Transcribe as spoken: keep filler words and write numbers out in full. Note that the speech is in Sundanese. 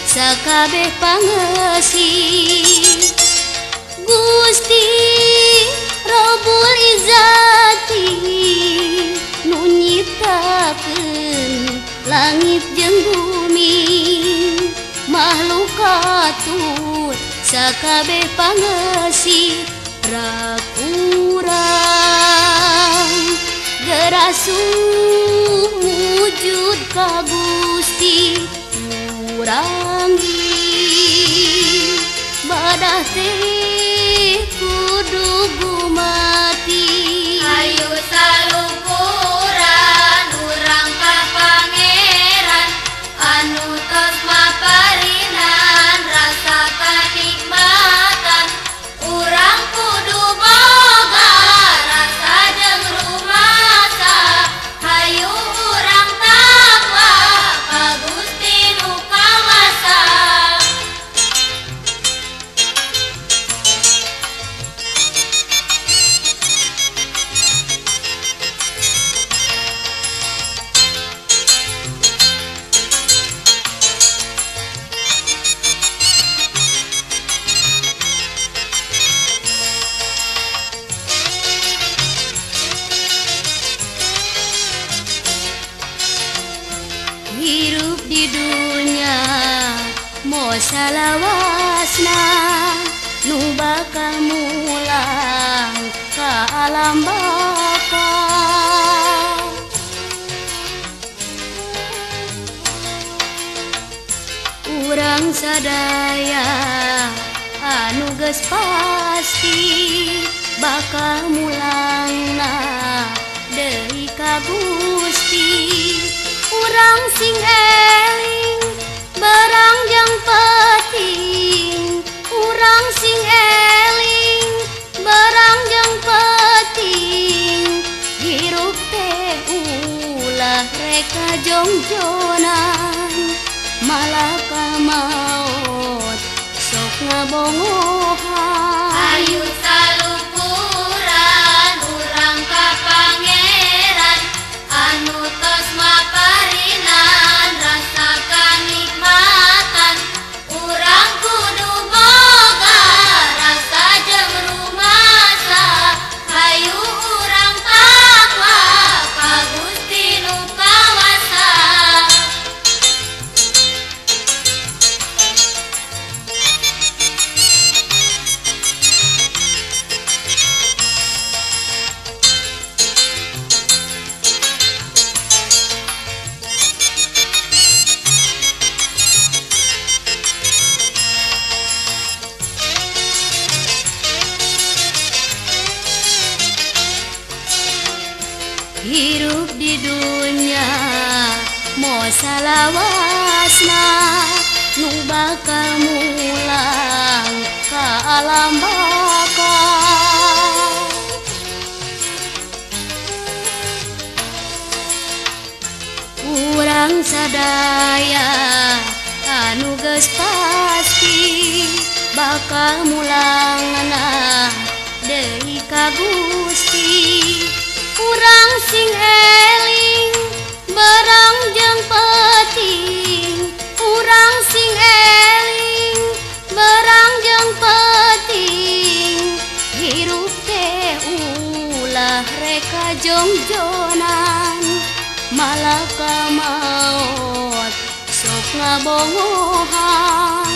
sakabeh pangesi. Gusti Rabbul Izzati nu nyiptakeun langit jeung bumi, makhluk katut sakabeh pangesi. Rakurang gerasu wujud ka Gusti, urang badah teh kudu gumati. Ayo salukuran urang ka Pangeran anu tos maparinan rasa kanikmatan. Urang kudu boga rasa jeung rumasa, hayu urang takwa ka Gusti nu kawasa. Hirup di dunia mo salawasna, nu bakal mulang ka alam baka. Urang sadaya anu geus pasti bakal mulangna deui ka Gusti. Urang sing eling barang jeung penting, urang sing eling barang jeung penting. Hirup teh ulah reka jongjonan, malah ka maot sok ngabongohan. Ayo salukuran urang ka Pangeran anu tos maparinan rasa kanikmatan. Urang kudu boga rasa jeung rumasa, hayu urang takwa ka Gusti nu kawasa. Hirup di dunia mo salawasna, nu bakal mulang ka alam baka. Urang sadaya anu geus pasti bakal mulangna deui ka Gusti. Urang sing eling barang jeung penting, urang sing eling barang jeung penting. Hirup teh ulah reka jongjonan, malah ka maot sok ngabongohan.